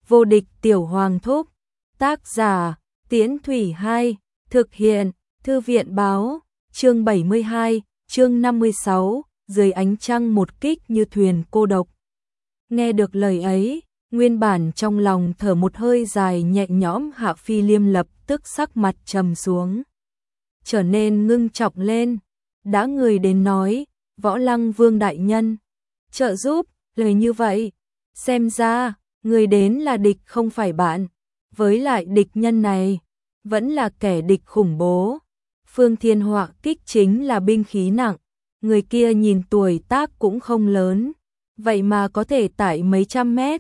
Vô địch tiểu hoàng thúc. Tác giả, Tiễn Thủy 2, thực hiện, Thư viện báo, chương 72, chương 56, dưới ánh trăng một kích như thuyền cô độc. Nghe được lời ấy, nguyên bản trong lòng thở một hơi dài nhẹ nhõm Hạ Phi Liêm lập tức sắc mặt trầm xuống, trở nên ngưng trọng lên. Đã người đến nói, Võ Lăng Vương đại nhân trợ giúp, lời như vậy, xem ra người đến là địch không phải bạn, với lại địch nhân này vẫn là kẻ địch khủng bố. Phương Thiên Họa kích chính là binh khí nặng, người kia nhìn tuổi tác cũng không lớn, vậy mà có thể tải mấy trăm mét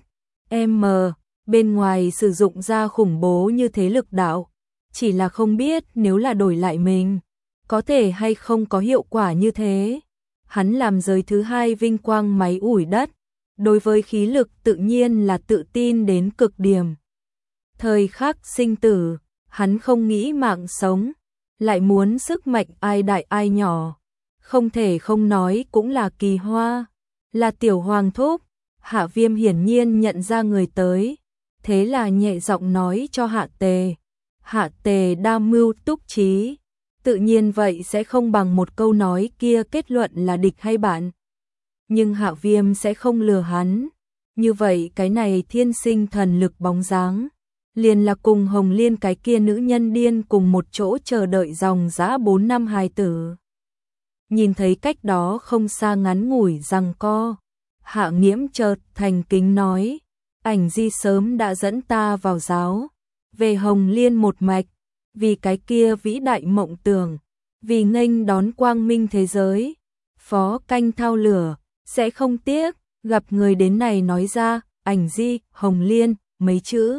bên ngoài sử dụng ra khủng bố như thế lực đạo, chỉ là không biết nếu là đổi lại mình, có thể hay không có hiệu quả như thế. Hắn làm giới thứ hai vinh quang máy ủi đất, đối với khí lực tự nhiên là tự tin đến cực điểm. Thời khắc sinh tử, hắn không nghĩ mạng sống, lại muốn sức mạnh ai đại ai nhỏ, không thể không nói cũng là kỳ hoa, là tiểu hoàng thúc. Hạ Viêm hiển nhiên nhận ra người tới, thế là nhẹ giọng nói cho Hạ Tề. Hạ Tề đa mưu túc trí, tự nhiên vậy sẽ không bằng một câu nói kia kết luận là địch hay bạn. Nhưng Hạ Viêm sẽ không lừa hắn, như vậy cái này thiên sinh thần lực bóng dáng, liền là cùng Hồng Liên cái kia nữ nhân điên cùng một chỗ chờ đợi dòng dã 4 năm hài tử. Nhìn thấy cách đó không xa ngắn ngủi giằng co, Hạ Nghiễm chợt thành kính nói, Ảnh Di sớm đã dẫn ta vào giáo, về Hồng Liên một mạch, vì cái kia vĩ đại mộng tưởng, vì nghênh đón quang minh thế giới, phó canh thao lửa, sẽ không tiếc. Gặp người đến này nói ra, Ảnh Di, Hồng Liên, mấy chữ.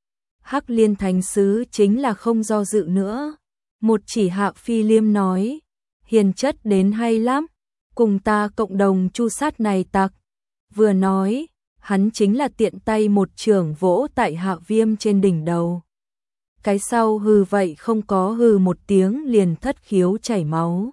Hắc Liên Thánh Sứ chính là không do dự nữa. Một chỉ Hạ Phi Liêm nói, hiền chất đến hay lắm, cùng ta cộng đồng chu sát này tặc. Vừa nói, hắn chính là tiện tay một chưởng vỗ tại Hạ Viêm trên đỉnh đầu. Cái sau hừ vậy không có hừ một tiếng liền thất khiếu chảy máu,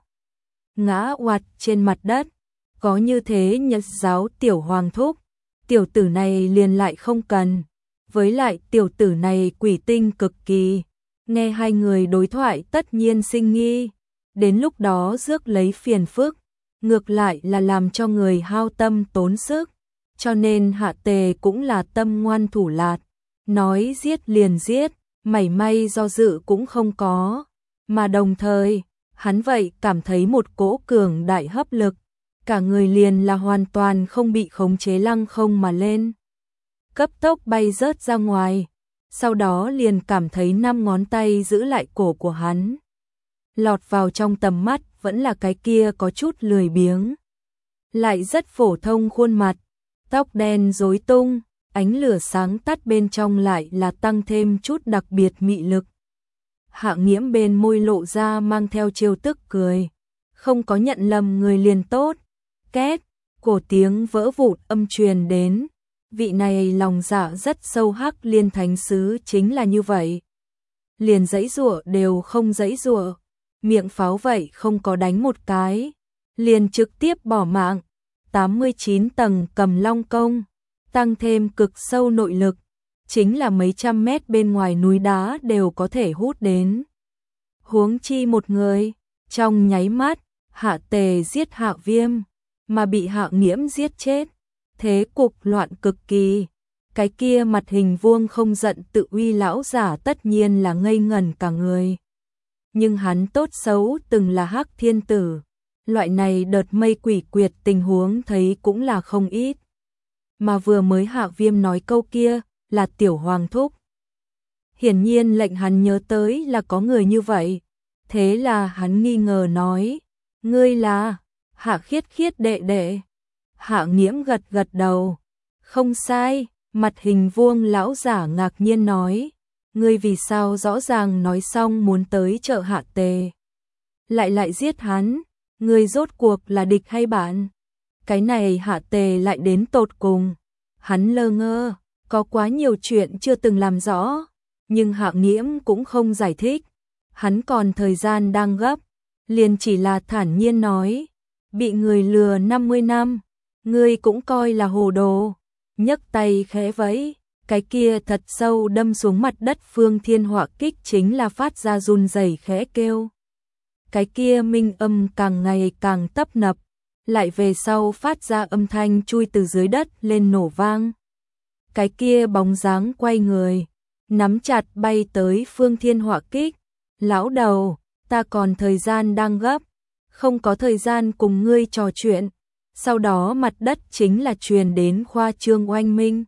ngã oạt trên mặt đất. Có như thế Nhật giáo tiểu hoàng thúc, tiểu tử này liền lại không cần. Với lại tiểu tử này quỷ tinh cực kỳ, nghe hai người đối thoại tất nhiên sinh nghi, đến lúc đó rước lấy phiền phức, ngược lại là làm cho người hao tâm tốn sức. Cho nên Hạ Tề cũng là tâm ngoan thủ lạt, nói giết liền giết, mảy may do dự cũng không có. Mà đồng thời, hắn vậy cảm thấy một cỗ cường đại hấp lực, cả người liền là hoàn toàn không bị khống chế lăng không mà lên, cấp tốc bay rớt ra ngoài, sau đó liền cảm thấy 5 ngón tay giữ lại cổ của hắn. Lọt vào trong tầm mắt vẫn là cái kia có chút lười biếng, lại rất phổ thông khuôn mặt, tóc đen rối tung, ánh lửa sáng tắt bên trong lại là tăng thêm chút đặc biệt mị lực. Hạ Nghiễm bên môi lộ ra mang theo trêu tức cười, không có nhận lầm người liền tốt. Két, cổ tiếng vỡ vụn âm truyền đến, vị này lòng dạ rất sâu Hắc Liên Thánh Sứ chính là như vậy. Liền giãy giụa đều không giãy giụa, miệng pháo vậy không có đánh một cái, liền trực tiếp bỏ mạng. 89 tầng Cầm Long công, tăng thêm cực sâu nội lực, chính là mấy trăm mét bên ngoài núi đá đều có thể hút đến. Huống chi một người, trong nháy mắt, Hạ Tề giết Hạ Viêm, mà bị Hạ Nghiễm giết chết, thế cục loạn cực kỳ. Cái kia mặt hình vuông không giận tự uy lão giả tất nhiên là ngây ngẩn cả người. Nhưng hắn tốt xấu từng là Hắc Thiên Tử, loại này đợt mây quỷ quyệt tình huống thấy cũng là không ít. Mà vừa mới Hạ Viêm nói câu kia là tiểu hoàng thúc, hiển nhiên lệnh hắn nhớ tới là có người như vậy. Thế là hắn nghi ngờ nói, ngươi là Hạ Khiết Khiết đệ đệ. Hạ Nghiễm gật gật đầu, không sai. Mặt hình vuông lão giả ngạc nhiên nói, ngươi vì sao rõ ràng nói xong muốn tới trợ Hạ Tề, lại giết hắn, ngươi rốt cuộc là địch hay bạn? Cái này Hạ Tề lại đến tột cùng, hắn lơ ngơ, có quá nhiều chuyện chưa từng làm rõ, nhưng Hạ Nghiễm cũng không giải thích, hắn còn thời gian đang gấp, liền chỉ là thản nhiên nói, bị người lừa 50 năm, ngươi cũng coi là hồ đồ. Nhấc tay khẽ vẫy, cái kia thật sâu đâm xuống mặt đất phương thiên hỏa kích chính là phát ra run rẩy khẽ kêu. Cái kia minh âm càng ngày càng tấp nập, lại về sau phát ra âm thanh chui từ dưới đất lên nổ vang. Cái kia bóng dáng quay người, nắm chặt bay tới phương thiên hỏa kích. Lão đầu, ta còn thời gian đang gấp, không có thời gian cùng ngươi trò chuyện. Sau đó mặt đất chính là truyền đến khoa trương oanh minh.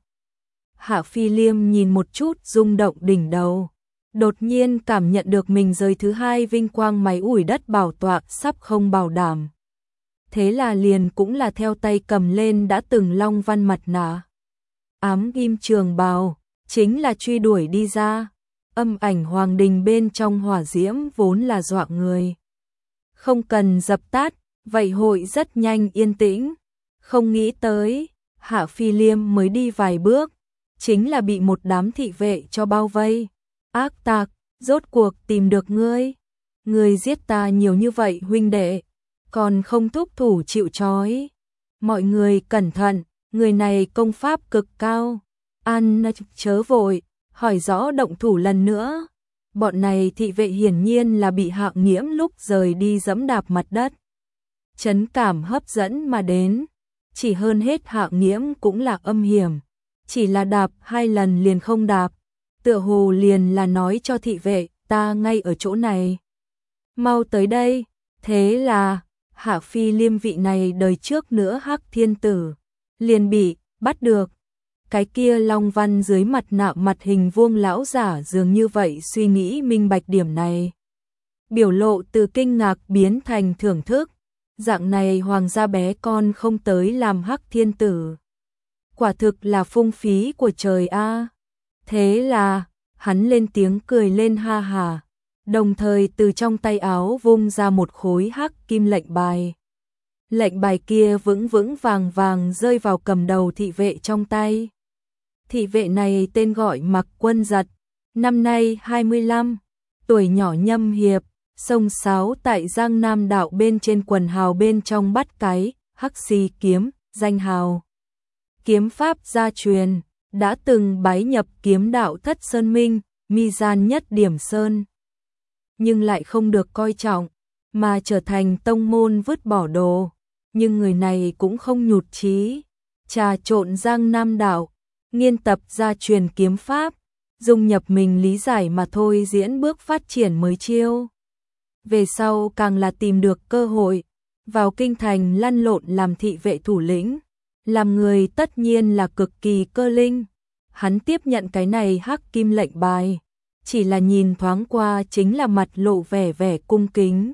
Hạ Phi Liêm nhìn một chút rung động đỉnh đầu, đột nhiên cảm nhận được mình rời thứ hai vinh quang máy ủi đất bảo tọa sắp không bảo đảm. Thế là liền cũng là theo tay cầm lên đã từng long văn mặt nạ. Ám kim trường bào, chính là truy đuổi đi ra. Âm ảnh hoàng đình bên trong hỏa diễm vốn là dọa người. Không cần dập tắt, vậy hội rất nhanh yên tĩnh. Không nghĩ tới, Hạ Phi Liêm mới đi vài bước, chính là bị một đám thị vệ cho bao vây. Ác tặc, rốt cuộc tìm được ngươi. Ngươi giết ta nhiều như vậy huynh đệ, còn không thúc thủ chịu trói. Mọi người cẩn thận, người này công pháp cực cao. An chớ vội, hỏi rõ động thủ lần nữa. Bọn này thị vệ hiển nhiên là bị Hạng Nghiễm lúc rời đi dẫm đạp mặt đất. Chấn cảm hấp dẫn mà đến, chỉ hơn hết Hạng Nghiễm cũng là âm hiểm, chỉ là đạp 2 lần liền không đạp, tựa hồ liền là nói cho thị vệ, ta ngay ở chỗ này. Mau tới đây, thế là, Hạ Phi Liêm vị này đời trước nữa Hắc Thiên Tử, liền bị bắt được. Cái kia long văn dưới mặt nạ mặt hình vuông lão giả dường như vậy suy nghĩ minh bạch điểm này. Biểu lộ từ kinh ngạc biến thành thưởng thức, dạng này hoàng gia bé con không tới làm Hắc Thiên Tử. Quả thực là phung phí của trời a. Thế là, hắn lên tiếng cười lên ha hà, đồng thời từ trong tay áo vung ra một khối hắc kim lệnh bài. Lệnh bài kia vững vững vàng vàng rơi vào cầm đầu thị vệ trong tay. Thị vệ này tên gọi Mặc Quân Giật, năm nay 25, tuổi nhỏ nhâm hiệp, sông sáo tại Giang Nam đạo bên trên quần hào bên trong bắt cái, hắc xì kiếm, danh hào. Kiếm pháp gia truyền, đã từng bái nhập kiếm đạo Thất Sơn Minh, mi gian nhất điểm sơn. Nhưng lại không được coi trọng, mà trở thành tông môn vứt bỏ đồ. Nhưng người này cũng không nhụt chí, trà trộn Giang Nam đạo, nghiên tập gia truyền kiếm pháp, dung nhập mình lý giải mà thôi diễn bước phát triển mới chiêu. Về sau càng là tìm được cơ hội, vào kinh thành lăn lộn làm thị vệ thủ lĩnh, làm người tất nhiên là cực kỳ cơ linh. Hắn tiếp nhận cái này hắc kim lệnh bài, chỉ là nhìn thoáng qua chính là mặt lộ vẻ vẻ cung kính.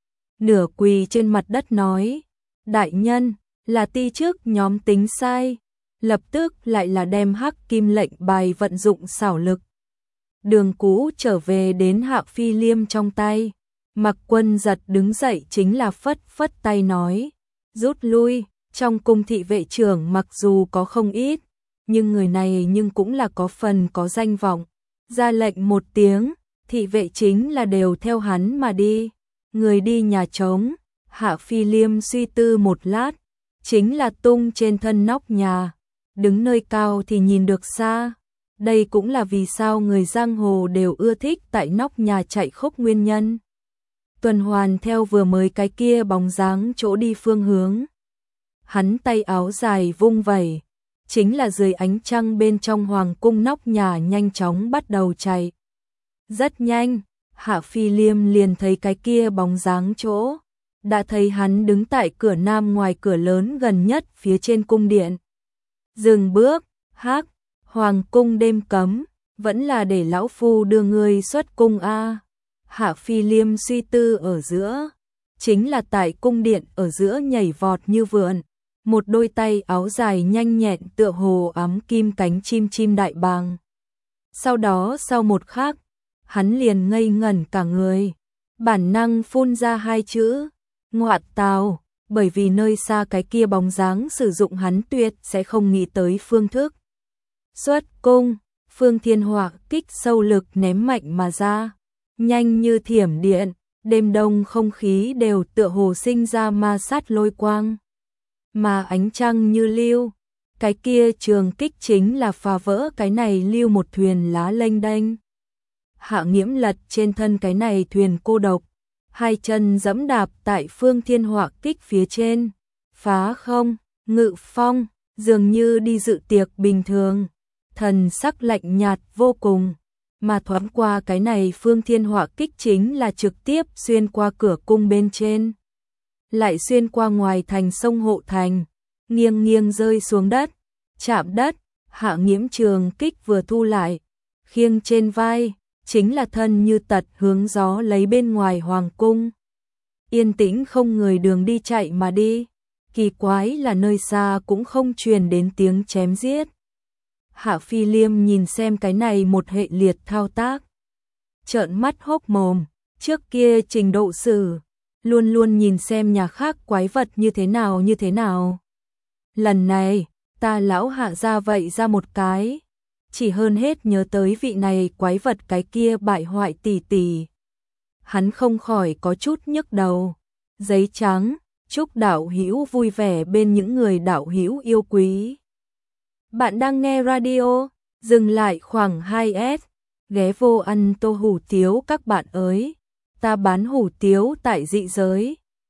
Nửa quỳ trên mặt đất nói, đại nhân, là ti trước nhóm tính sai, lập tức lại là đem hắc kim lệnh bài vận dụng xảo lực. Đường cũ trở về đến Hạ Phi Liêm trong tay, Mặc Quân Giật đứng dậy chính là phất phất tay nói, rút lui. Trong cung thị vệ trưởng mặc dù có không ít, nhưng người này nhưng cũng là có phần có danh vọng. Ra lệnh một tiếng, thị vệ chính là đều theo hắn mà đi. Người đi nhà trống, Hạ Phi Liêm suy tư một lát, chính là tung trên thân nóc nhà. Đứng nơi cao thì nhìn được xa. Đây cũng là vì sao người giang hồ đều ưa thích tại nóc nhà chạy khúc nguyên nhân. Tuần hoàn theo vừa mới cái kia bóng dáng chỗ đi phương hướng. Hắn tay áo dài vung vẩy, chính là dưới ánh trăng bên trong hoàng cung nóc nhà nhanh chóng bắt đầu chạy. Rất nhanh, Hạ Phi Liêm liền thấy cái kia bóng dáng chỗ, đã thấy hắn đứng tại cửa nam ngoài cửa lớn gần nhất phía trên cung điện. Dừng bước, hắc, hoàng cung đêm cấm, vẫn là để lão phu đưa ngươi xuất cung a. Hạ Phi Liêm suy tư ở giữa, chính là tại cung điện ở giữa nhảy vọt như vượn. Một đôi tay áo dài nhanh nhẹn tựa hồ ám kim cánh chim đại bàng. Sau đó sau một khắc, hắn liền ngây ngẩn cả người, bản năng phun ra 2 chữ, ngoại tào, bởi vì nơi xa cái kia bóng dáng sử dụng hắn tuyệt sẽ không nghĩ tới phương thức. Xuất cung, Phương Thiên Hỏa kích sâu lực ném mạnh mà ra, nhanh như thiểm điện, đêm đông không khí đều tựa hồ sinh ra ma sát lôi quang. Mà ánh trăng như lưu, cái kia trường kích chính là phá vỡ cái này lưu một thuyền lá lênh đênh. Hạ Nghiễm lật trên thân cái này thuyền cô độc, hai chân giẫm đạp tại Phương Thiên Họa kích phía trên, phá không, ngự phong, dường như đi dự tiệc bình thường, thần sắc lạnh nhạt vô cùng, mà thoáng qua cái này Phương Thiên Họa kích chính là trực tiếp xuyên qua cửa cung bên trên, lại xuyên qua ngoài thành sông hộ thành, nghiêng nghiêng rơi xuống đất, chạm đất. Hạ Nghiễm trường kích vừa thu lại, khiêng trên vai, chính là thân như tật hướng gió lấy bên ngoài hoàng cung. Yên tĩnh không người đường đi chạy mà đi, kỳ quái là nơi xa cũng không truyền đến tiếng chém giết. Hạ Phi Liêm nhìn xem cái này một hệ liệt thao tác, trợn mắt hốc mồm, trước kia Trình Độ Sử luôn luôn nhìn xem nhà khác quái vật như thế nào. Lần này, ta lão Hạ ra vậy ra một cái, chỉ hơn hết nhớ tới vị này quái vật cái kia bại hoại tỷ tỷ. Hắn không khỏi có chút nhức đầu. Giấy trắng, chúc đạo hữu vui vẻ bên những người đạo hữu yêu quý. Bạn đang nghe radio, dừng lại khoảng 2S, ghé vô ăn tô hủ tiếu các bạn ơi. Ta bán hủ tiếu tại dị giới,